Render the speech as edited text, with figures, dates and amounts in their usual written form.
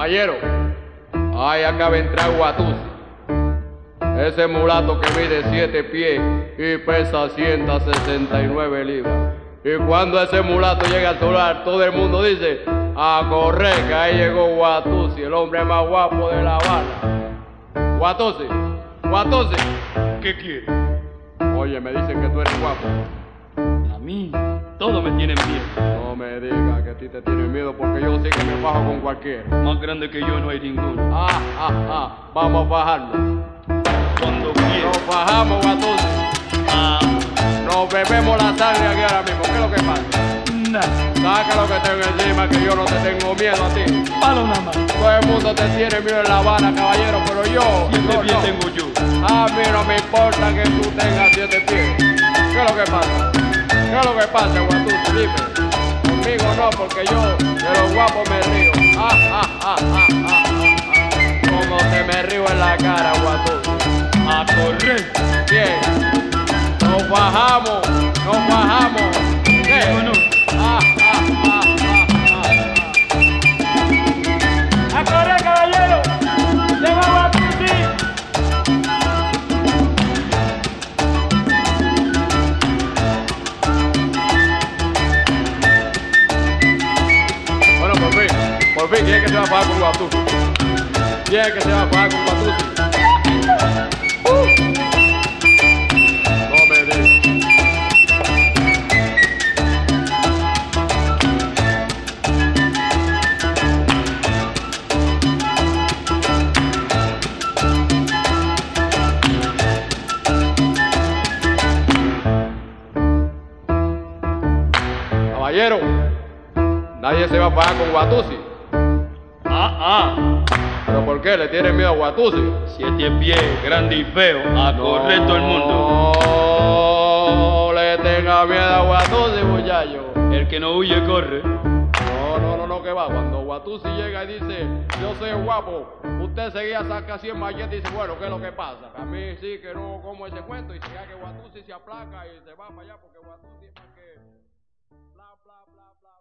Caballero, ay, acaba de entrar Guatusi. Ese mulato que mide 7 pies y pesa 169 libras. Y cuando ese mulato llega al solar, todo el mundo dice, a correr, que ahí llegó Guatusi, el hombre más guapo de La Habana. Guatusi, Guatusi. ¿Qué quiere? Oye, me dicen que tú eres guapo. A mí, todos me tienen miedo. No me digas que a ti te tienen miedo porque yo sí que me bajo con cualquiera. Más grande que yo no hay ninguno. Vamos a bajarnos. Cuando quiera. Nos bajamos, Guatusi. Nos bebemos la sangre aquí ahora mismo. ¿Qué es lo que pasa? Nada. Saca lo que tengo encima, que yo no te tengo miedo a ti. Palo nada más. Todo el mundo te tiene miedo en La Habana, caballero, pero yo... Siete pies no. tengo yo. A mí no me importa que tú tengas 7 pies. ¿Qué es lo que pasa? ¿Qué es lo que pasa, Guatusi? Dime. Conmigo no, porque yo de los guapos me río. Como te me río en la cara, Guatusi. A correr. Bien. Nos bajamos. ¿Qué? ¿O no? ¡A correr, caballero! ¡Llega Guatusi! Bueno, por fin, ¿quién es que se va a bajar con Guatusi? ¿Quién es que se va a bajar con Guatusi? No me digas. Caballero, nadie se va a bajar con Guatusi. ¿Pero por qué? ¿Le tienen miedo a Guatusi? 7 pies, grande y feo. A correr todo el mundo. No le tenga miedo a Guatusi, muchacho. El que no huye, corre. No, que va. Cuando Guatusi llega y dice, yo soy guapo, usted seguía saca 100 malletas y dice, bueno, ¿qué es lo que pasa? A mí sí que no como ese cuento y si hay que Guatusi se aplaca y se va para allá porque Guatusi es para que... bla, bla, bla, bla.